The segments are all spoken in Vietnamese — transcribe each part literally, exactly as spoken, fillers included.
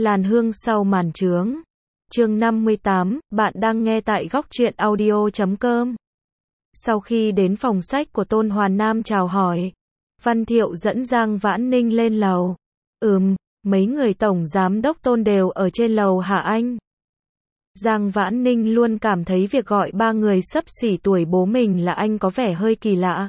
Làn hương sau màn trướng. Chương năm mươi tám, bạn đang nghe tại góc truyện audio chấm com. Sau khi đến phòng sách của Tôn Hoàn Nam chào hỏi, Văn Thiệu dẫn Giang Vãn Ninh lên lầu. Ừm, mấy người tổng giám đốc Tôn đều ở trên lầu hả anh? Giang Vãn Ninh luôn cảm thấy việc gọi ba người xấp xỉ tuổi bố mình là anh có vẻ hơi kỳ lạ.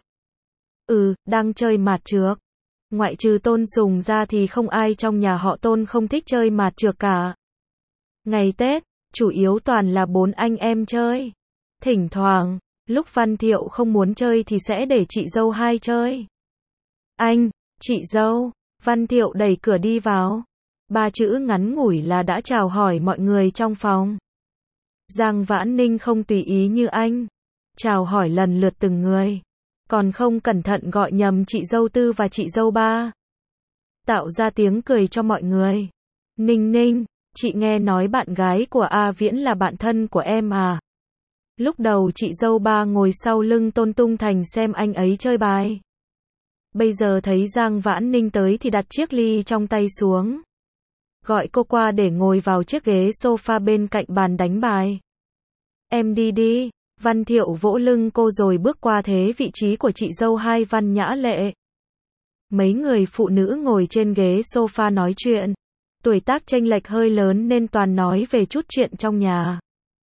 Ừ, đang chơi mạt trược. Ngoại trừ Tôn Sùng ra thì không ai trong nhà họ Tôn không thích chơi mạt trược cả. Ngày Tết, chủ yếu toàn là bốn anh em chơi. Thỉnh thoảng, lúc Văn Thiệu không muốn chơi thì sẽ để chị dâu hai chơi. Anh, chị dâu, Văn Thiệu đẩy cửa đi vào. Ba chữ ngắn ngủi là đã chào hỏi mọi người trong phòng. Giang Vãn Ninh không tùy ý như anh. Chào hỏi lần lượt từng người. Còn không cẩn thận gọi nhầm chị dâu tư và chị dâu ba. Tạo ra tiếng cười cho mọi người. Ninh Ninh, chị nghe nói bạn gái của A Viễn là bạn thân của em à? Lúc đầu chị dâu ba ngồi sau lưng Tôn Tung Thành xem anh ấy chơi bài. Bây giờ thấy Giang Vãn Ninh tới thì đặt chiếc ly trong tay xuống. Gọi cô qua để ngồi vào chiếc ghế sofa bên cạnh bàn đánh bài. Em đi đi. Văn Thiệu vỗ lưng cô rồi bước qua thế vị trí của chị dâu hai Văn Nhã Lệ. Mấy người phụ nữ ngồi trên ghế sofa nói chuyện. Tuổi tác chênh lệch hơi lớn nên toàn nói về chút chuyện trong nhà.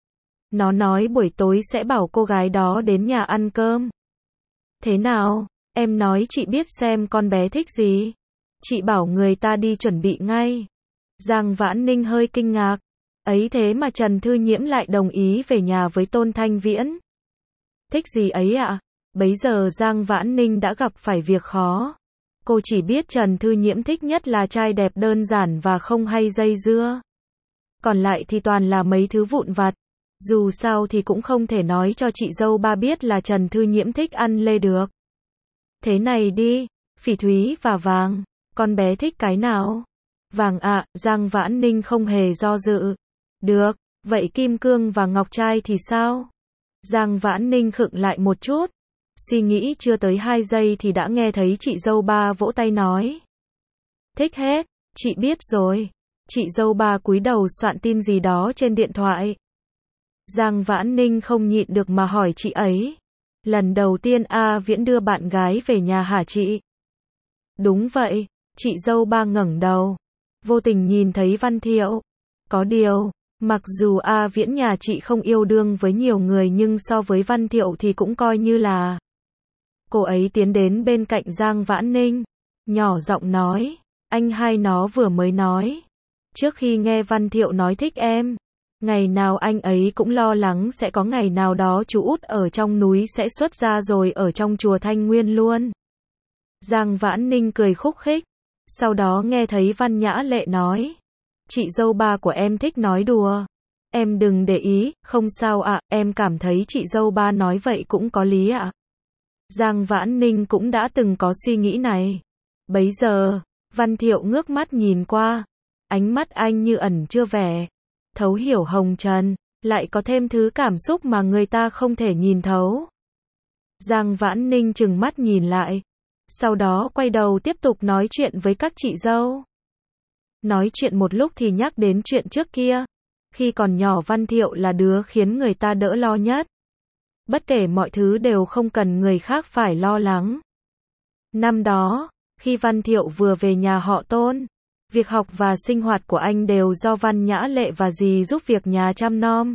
Nó nói buổi tối sẽ bảo cô gái đó đến nhà ăn cơm. Thế nào, em nói chị biết xem con bé thích gì. Chị bảo người ta đi chuẩn bị ngay. Giang Vãn Ninh hơi kinh ngạc. Ấy thế mà Trần Thư Nhiễm lại đồng ý về nhà với Tôn Thanh Viễn. Thích gì ấy ạ? À? Bấy giờ Giang Vãn Ninh đã gặp phải việc khó. Cô chỉ biết Trần Thư Nhiễm thích nhất là trai đẹp đơn giản và không hay dây dưa. Còn lại thì toàn là mấy thứ vụn vặt. Dù sao thì cũng không thể nói cho chị dâu ba biết là Trần Thư Nhiễm thích ăn lê được. Thế này đi, phỉ thúy và vàng, con bé thích cái nào? Vàng ạ, à, Giang Vãn Ninh không hề do dự. Được, vậy kim cương và ngọc trai thì sao? Giang Vãn Ninh khựng lại một chút. Suy nghĩ chưa tới hai giây thì đã nghe thấy chị dâu ba vỗ tay nói. Thích hết, chị biết rồi. Chị dâu ba cúi đầu soạn tin gì đó trên điện thoại. Giang Vãn Ninh không nhịn được mà hỏi chị ấy. Lần đầu tiên A Viễn đưa bạn gái về nhà hả chị? Đúng vậy, chị dâu ba ngẩng đầu. Vô tình nhìn thấy Văn Thiệu. Có điều, mặc dù A Viễn nhà chị không yêu đương với nhiều người nhưng so với Văn Thiệu thì cũng coi như là. Cô ấy tiến đến bên cạnh Giang Vãn Ninh. Nhỏ giọng nói. Anh hai nó vừa mới nói. Trước khi nghe Văn Thiệu nói thích em. Ngày nào anh ấy cũng lo lắng sẽ có ngày nào đó chú út ở trong núi sẽ xuất ra rồi ở trong chùa Thanh Nguyên luôn. Giang Vãn Ninh cười khúc khích. Sau đó nghe thấy Văn Nhã Lệ nói. Chị dâu ba của em thích nói đùa. Em đừng để ý, không sao ạ, à, em cảm thấy chị dâu ba nói vậy cũng có lý ạ. À. Giang Vãn Ninh cũng đã từng có suy nghĩ này. Bấy giờ, Văn Thiệu ngước mắt nhìn qua. Ánh mắt anh như ẩn chưa vẻ. Thấu hiểu hồng trần, lại có thêm thứ cảm xúc mà người ta không thể nhìn thấu. Giang Vãn Ninh trừng mắt nhìn lại. Sau đó quay đầu tiếp tục nói chuyện với các chị dâu. Nói chuyện một lúc thì nhắc đến chuyện trước kia. Khi còn nhỏ Văn Thiệu là đứa khiến người ta đỡ lo nhất. Bất kể mọi thứ đều không cần người khác phải lo lắng. Năm đó, khi Văn Thiệu vừa về nhà họ Tôn, việc học và sinh hoạt của anh đều do Văn Nhã Lệ và dì giúp việc nhà chăm nom.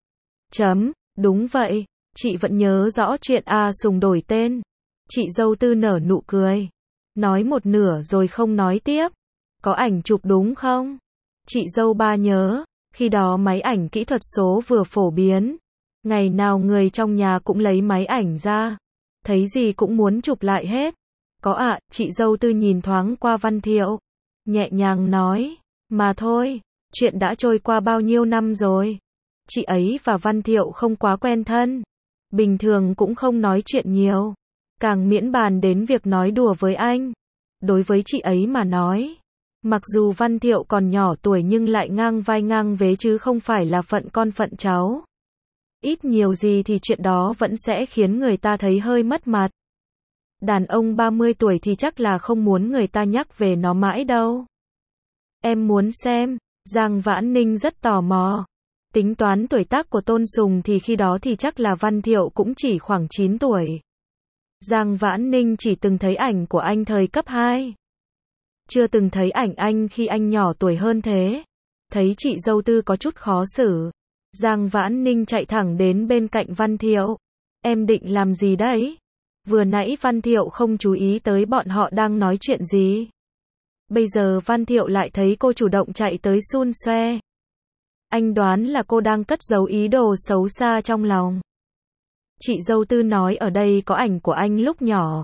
Chấm, đúng vậy, chị vẫn nhớ rõ chuyện A Sùng đổi tên. Chị dâu tư nở nụ cười. Nói một nửa rồi không nói tiếp. Có ảnh chụp đúng không? Chị dâu ba nhớ, khi đó máy ảnh kỹ thuật số vừa phổ biến. Ngày nào người trong nhà cũng lấy máy ảnh ra. Thấy gì cũng muốn chụp lại hết. Có ạ, à, chị dâu tư nhìn thoáng qua Văn Thiệu. Nhẹ nhàng nói, mà thôi, chuyện đã trôi qua bao nhiêu năm rồi. Chị ấy và Văn Thiệu không quá quen thân. Bình thường cũng không nói chuyện nhiều. Càng miễn bàn đến việc nói đùa với anh. Đối với chị ấy mà nói. Mặc dù Văn Thiệu còn nhỏ tuổi nhưng lại ngang vai ngang vế chứ không phải là phận con phận cháu. Ít nhiều gì thì chuyện đó vẫn sẽ khiến người ta thấy hơi mất mặt. Đàn ông ba mươi tuổi thì chắc là không muốn người ta nhắc về nó mãi đâu. Em muốn xem, Giang Vãn Ninh rất tò mò. Tính toán tuổi tác của Tôn Sùng thì khi đó thì chắc là Văn Thiệu cũng chỉ khoảng chín tuổi. Giang Vãn Ninh chỉ từng thấy ảnh của anh thời cấp hai. Chưa từng thấy ảnh anh khi anh nhỏ tuổi hơn thế. Thấy chị dâu Tư có chút khó xử. Giang Vãn Ninh chạy thẳng đến bên cạnh Văn Thiệu. Em định làm gì đấy? Vừa nãy Văn Thiệu không chú ý tới bọn họ đang nói chuyện gì. Bây giờ Văn Thiệu lại thấy cô chủ động chạy tới xun xoe. Anh đoán là cô đang cất giấu ý đồ xấu xa trong lòng. Chị dâu Tư nói ở đây có ảnh của anh lúc nhỏ.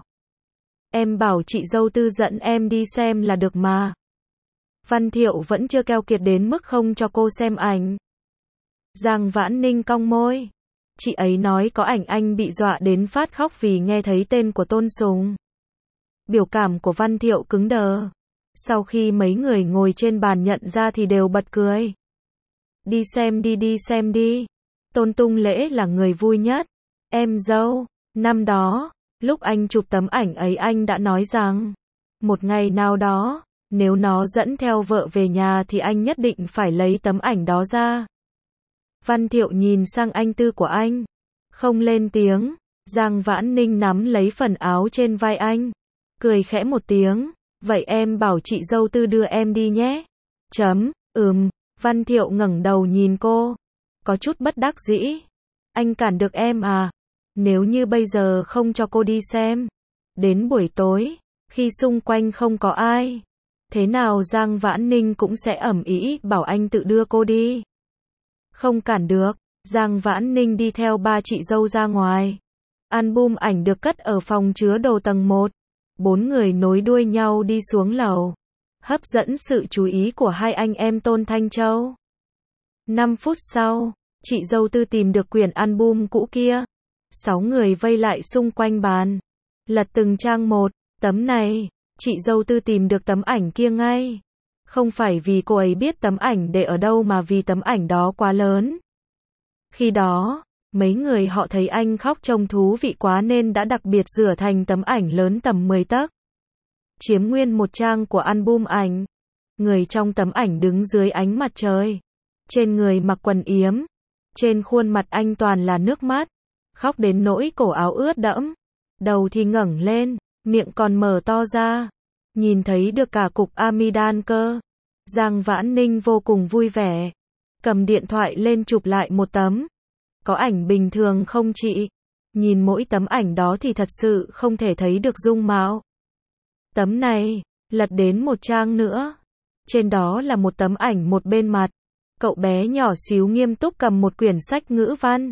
Em bảo chị dâu Tư dẫn em đi xem là được mà. Văn Thiệu vẫn chưa keo kiệt đến mức không cho cô xem ảnh. Giang Vãn Ninh cong môi. Chị ấy nói có ảnh anh bị dọa đến phát khóc vì nghe thấy tên của Tôn Sùng. Biểu cảm của Văn Thiệu cứng đờ. Sau khi mấy người ngồi trên bàn nhận ra thì đều bật cười. Đi xem đi đi xem đi. Tôn Tung Lễ là người vui nhất. Em dâu, năm đó, lúc anh chụp tấm ảnh ấy anh đã nói rằng, một ngày nào đó, nếu nó dẫn theo vợ về nhà thì anh nhất định phải lấy tấm ảnh đó ra. Văn Thiệu nhìn sang anh Tư của anh, không lên tiếng. Giang Vãn Ninh nắm lấy phần áo trên vai anh, cười khẽ một tiếng. Vậy em bảo chị dâu Tư đưa em đi nhé. Chấm, ừm. Văn Thiệu ngẩng đầu nhìn cô, có chút bất đắc dĩ. Anh cản được em à? Nếu như bây giờ không cho cô đi xem, đến buổi tối, khi xung quanh không có ai, thế nào Giang Vãn Ninh cũng sẽ ầm ĩ bảo anh tự đưa cô đi. Không cản được. Giang Vãn Ninh đi theo ba chị dâu ra ngoài. Album ảnh được cất ở phòng chứa đồ tầng một. Bốn người nối đuôi nhau đi xuống lầu, hấp dẫn sự chú ý của hai anh em Tôn Thanh Châu. Năm phút sau, chị dâu Tư tìm được quyển album cũ kia. Sáu người vây lại xung quanh bàn, lật từng trang một. Tấm này, chị dâu Tư tìm được tấm ảnh kia ngay. Không phải vì cô ấy biết tấm ảnh để ở đâu mà vì tấm ảnh đó quá lớn. Khi đó, mấy người họ thấy anh khóc trông thú vị quá nên đã đặc biệt rửa thành tấm ảnh lớn tầm mười tấc. Chiếm nguyên một trang của album ảnh. Người trong tấm ảnh đứng dưới ánh mặt trời. Trên người mặc quần yếm. Trên khuôn mặt anh toàn là nước mắt. Khóc đến nỗi cổ áo ướt đẫm. Đầu thì ngẩng lên, miệng còn mở to ra. Nhìn thấy được cả cục amidan cơ. Giang Vãn Ninh vô cùng vui vẻ. Cầm điện thoại lên chụp lại một tấm. Có ảnh bình thường không chị? Nhìn mỗi tấm ảnh đó thì thật sự không thể thấy được dung mạo. Tấm này, lật đến một trang nữa. Trên đó là một tấm ảnh một bên mặt. Cậu bé nhỏ xíu nghiêm túc cầm một quyển sách ngữ văn.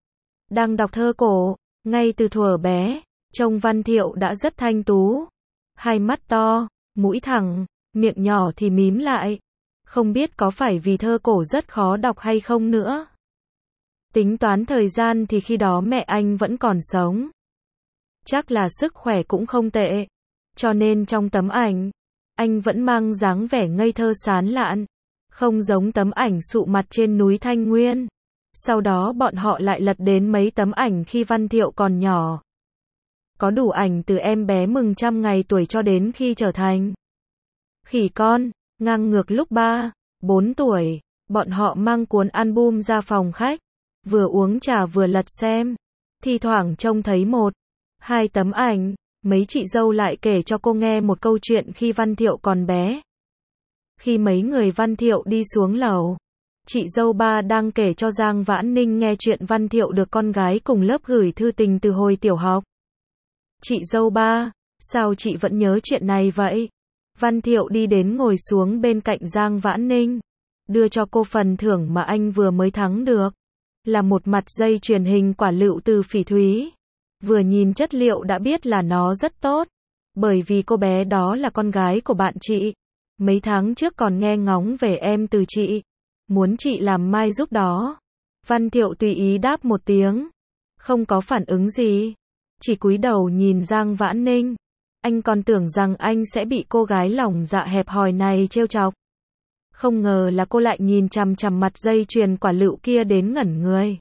Đang đọc thơ cổ. Ngay từ thuở bé, trông Văn Thiệu đã rất thanh tú. Hai mắt to, mũi thẳng, miệng nhỏ thì mím lại. Không biết có phải vì thơ cổ rất khó đọc hay không nữa. Tính toán thời gian thì khi đó mẹ anh vẫn còn sống. Chắc là sức khỏe cũng không tệ. Cho nên trong tấm ảnh, anh vẫn mang dáng vẻ ngây thơ sán lạn. Không giống tấm ảnh sụ mặt trên núi Thanh Nguyên. Sau đó bọn họ lại lật đến mấy tấm ảnh khi Văn Thiệu còn nhỏ. Có đủ ảnh từ em bé mừng trăm ngày tuổi cho đến khi trở thành khỉ con, ngang ngược lúc ba, bốn tuổi. Bọn họ mang cuốn album ra phòng khách. Vừa uống trà vừa lật xem. Thi thoảng trông thấy một, hai tấm ảnh. Mấy chị dâu lại kể cho cô nghe một câu chuyện khi Văn Thiệu còn bé. Khi mấy người Văn Thiệu đi xuống lầu, chị dâu ba đang kể cho Giang Vãn Ninh nghe chuyện Văn Thiệu được con gái cùng lớp gửi thư tình từ hồi tiểu học. Chị dâu ba, sao chị vẫn nhớ chuyện này vậy? Văn Thiệu đi đến ngồi xuống bên cạnh Giang Vãn Ninh, đưa cho cô phần thưởng mà anh vừa mới thắng được. Là một mặt dây chuyền hình quả lựu từ phỉ thúy. Vừa nhìn chất liệu đã biết là nó rất tốt. Bởi vì cô bé đó là con gái của bạn chị. Mấy tháng trước còn nghe ngóng về em từ chị. Muốn chị làm mai giúp đó. Văn Thiệu tùy ý đáp một tiếng. Không có phản ứng gì. Chỉ cúi đầu nhìn Giang Vãn Ninh. Anh còn tưởng rằng anh sẽ bị cô gái lòng dạ hẹp hòi này trêu chọc. Không ngờ là cô lại nhìn chằm chằm mặt dây chuyền quả lựu kia đến ngẩn người.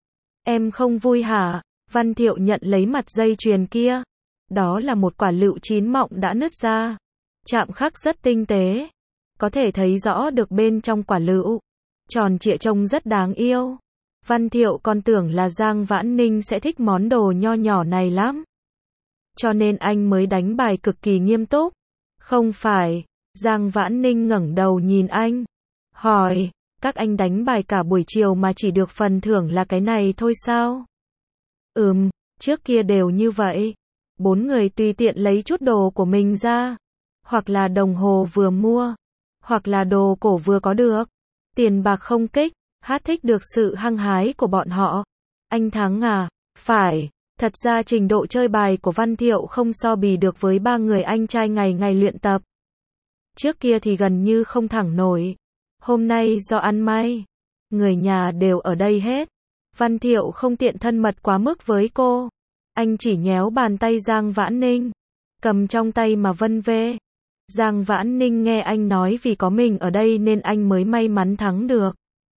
Em không vui hả? Văn Thiệu nhận lấy mặt dây chuyền kia. Đó là một quả lựu chín mọng đã nứt ra. Chạm khắc rất tinh tế. có thể thấy rõ được bên trong quả lựu. Tròn trịa trông rất đáng yêu. Văn Thiệu còn tưởng là Giang Vãn Ninh sẽ thích món đồ nho nhỏ này lắm. Cho nên anh mới đánh bài cực kỳ nghiêm túc. Không phải, Giang Vãn Ninh ngẩng đầu nhìn anh. Hỏi, các anh đánh bài cả buổi chiều mà chỉ được phần thưởng là cái này thôi sao? Ừm, trước kia đều như vậy. Bốn người tùy tiện lấy chút đồ của mình ra. Hoặc là đồng hồ vừa mua. Hoặc là đồ cổ vừa có được. Tiền bạc không kích, hát thích được sự hăng hái của bọn họ. Anh thắng à? Phải. Thật ra trình độ chơi bài của Văn Thiệu không so bì được với ba người anh trai ngày ngày luyện tập. Trước kia thì gần như không thẳng nổi. Hôm nay do ăn may, người nhà đều ở đây hết. Văn Thiệu không tiện thân mật quá mức với cô. Anh chỉ nhéo bàn tay Giang Vãn Ninh, cầm trong tay mà vân vê. Giang Vãn Ninh nghe anh nói vì có mình ở đây nên anh mới may mắn thắng được.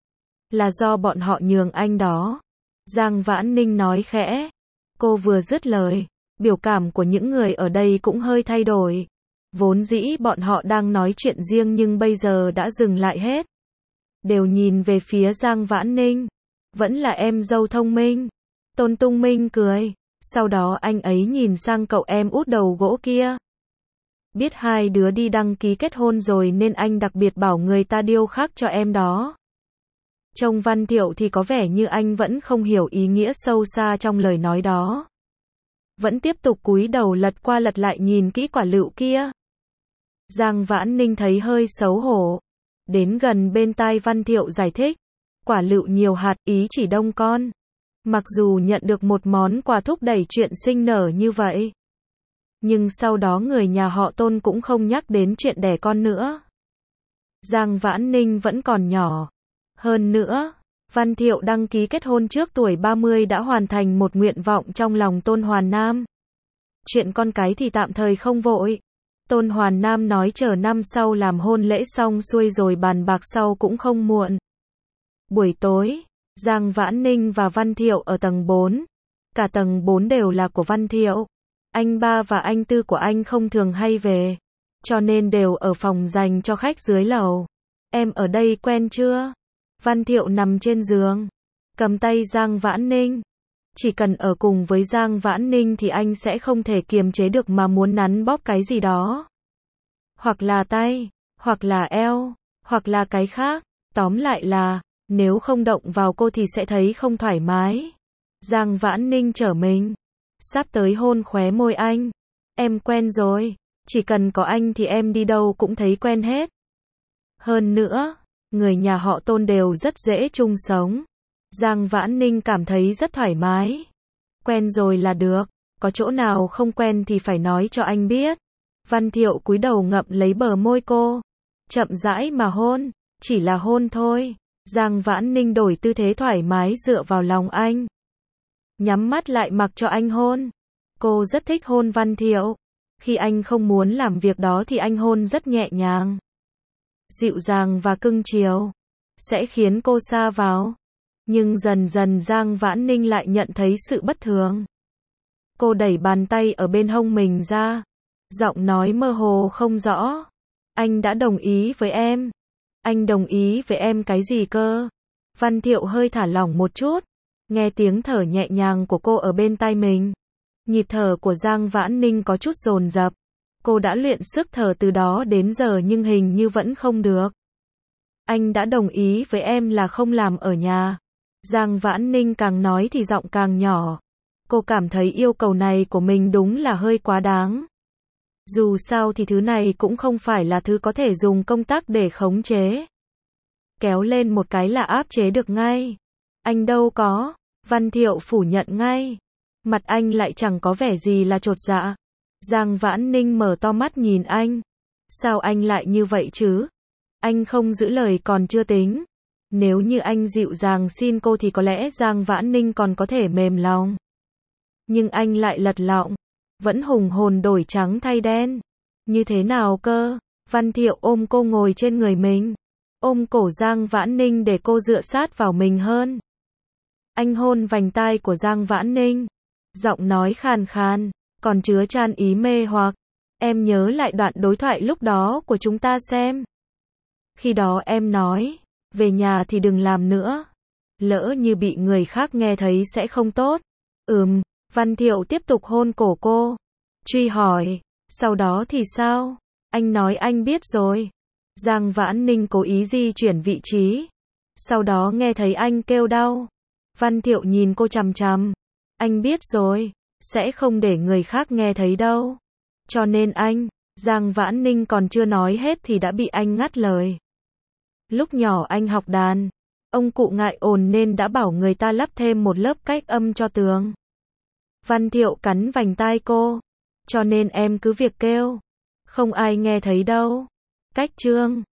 Là do bọn họ nhường anh đó. Giang Vãn Ninh nói khẽ. Cô vừa dứt lời, biểu cảm của những người ở đây cũng hơi thay đổi. Vốn dĩ bọn họ đang nói chuyện riêng nhưng bây giờ đã dừng lại hết. Đều nhìn về phía Giang Vãn Ninh. Vẫn là em dâu thông minh. Tôn Tung Minh cười. Sau đó anh ấy nhìn sang cậu em út đầu gỗ kia. Biết hai đứa đi đăng ký kết hôn rồi nên anh đặc biệt bảo người ta điêu khắc cho em đó. Trông Văn Thiệu thì có vẻ như anh vẫn không hiểu ý nghĩa sâu xa trong lời nói đó. Vẫn tiếp tục cúi đầu lật qua lật lại nhìn kỹ quả lựu kia. Giang Vãn Ninh thấy hơi xấu hổ. Đến gần bên tai Văn Thiệu giải thích. Quả lựu nhiều hạt, ý chỉ đông con. Mặc dù nhận được một món quà thúc đẩy chuyện sinh nở như vậy. Nhưng sau đó người nhà họ Tôn cũng không nhắc đến chuyện đẻ con nữa. Giang Vãn Ninh vẫn còn nhỏ. Hơn nữa, Văn Thiệu đăng ký kết hôn trước tuổi ba mươi đã hoàn thành một nguyện vọng trong lòng Tôn Hoàn Nam. Chuyện con cái thì tạm thời không vội. Tôn Hoàn Nam nói chờ năm sau làm hôn lễ xong xuôi rồi bàn bạc sau cũng không muộn. Buổi tối, Giang Vãn Ninh và Văn Thiệu ở tầng bốn. Cả tầng bốn đều là của Văn Thiệu. Anh ba và anh tư của anh không thường hay về. Cho nên đều ở phòng dành cho khách dưới lầu. Em ở đây quen chưa? Văn Thiệu nằm trên giường. Cầm tay Giang Vãn Ninh. Chỉ cần ở cùng với Giang Vãn Ninh thì anh sẽ không thể kiềm chế được mà muốn nắn bóp cái gì đó. Hoặc là tay, hoặc là eo, hoặc là cái khác. Tóm lại là, nếu không động vào cô thì sẽ thấy không thoải mái. Giang Vãn Ninh trở mình. Sắp tới hôn khóe môi anh. Em quen rồi. Chỉ cần có anh thì em đi đâu cũng thấy quen hết. Hơn nữa, người nhà họ Tôn đều rất dễ chung sống. Giang Vãn Ninh cảm thấy rất thoải mái. Quen rồi là được. Có chỗ nào không quen thì phải nói cho anh biết. Văn Thiệu cúi đầu ngậm lấy bờ môi cô. Chậm rãi mà hôn. Chỉ là hôn thôi. Giang Vãn Ninh đổi tư thế thoải mái dựa vào lòng anh. Nhắm mắt lại mặc cho anh hôn. Cô rất thích hôn Văn Thiệu. Khi anh không muốn làm việc đó thì anh hôn rất nhẹ nhàng, dịu dàng và cưng chiều. Sẽ khiến cô sa vào. Nhưng dần dần Giang Vãn Ninh lại nhận thấy sự bất thường. Cô đẩy bàn tay ở bên hông mình ra. Giọng nói mơ hồ không rõ. Anh đã đồng ý với em. Anh đồng ý với em cái gì cơ? Văn Thiệu hơi thả lỏng một chút. Nghe tiếng thở nhẹ nhàng của cô ở bên tai mình. Nhịp thở của Giang Vãn Ninh có chút dồn dập. Cô đã luyện sức thở từ đó đến giờ nhưng hình như vẫn không được. Anh đã đồng ý với em là không làm ở nhà. Giang Vãn Ninh càng nói thì giọng càng nhỏ. Cô cảm thấy yêu cầu này của mình đúng là hơi quá đáng. Dù sao thì thứ này cũng không phải là thứ có thể dùng công tắc để khống chế. Kéo lên một cái là áp chế được ngay. Anh đâu có. Văn Thiệu phủ nhận ngay. Mặt anh lại chẳng có vẻ gì là chột dạ. Giang Vãn Ninh mở to mắt nhìn anh. Sao anh lại như vậy chứ? Anh không giữ lời còn chưa tính. Nếu như anh dịu dàng xin cô thì có lẽ Giang Vãn Ninh còn có thể mềm lòng. Nhưng anh lại lật lọng. Vẫn hùng hồn đổi trắng thay đen. Như thế nào cơ? Văn Thiệu ôm cô ngồi trên người mình. Ôm cổ Giang Vãn Ninh để cô dựa sát vào mình hơn. Anh hôn vành tai của Giang Vãn Ninh. Giọng nói khàn khàn, còn chứa chan ý mê hoặc. Em nhớ lại đoạn đối thoại lúc đó của chúng ta xem. Khi đó em nói, về nhà thì đừng làm nữa. Lỡ như bị người khác nghe thấy sẽ không tốt. Ừm, Văn Thiệu tiếp tục hôn cổ cô. Truy hỏi, sau đó thì sao? Anh nói anh biết rồi. Giang Vãn Ninh cố ý di chuyển vị trí. Sau đó nghe thấy anh kêu đau. Văn Thiệu nhìn cô chằm chằm. Anh biết rồi, sẽ không để người khác nghe thấy đâu. Cho nên anh, Giang Vãn Ninh còn chưa nói hết thì đã bị anh ngắt lời. Lúc nhỏ anh học đàn, ông cụ ngại ồn nên đã bảo người ta lắp thêm một lớp cách âm cho tường. Văn Thiệu cắn vành tai cô. Cho nên em cứ việc kêu. Không ai nghe thấy đâu. Cách chương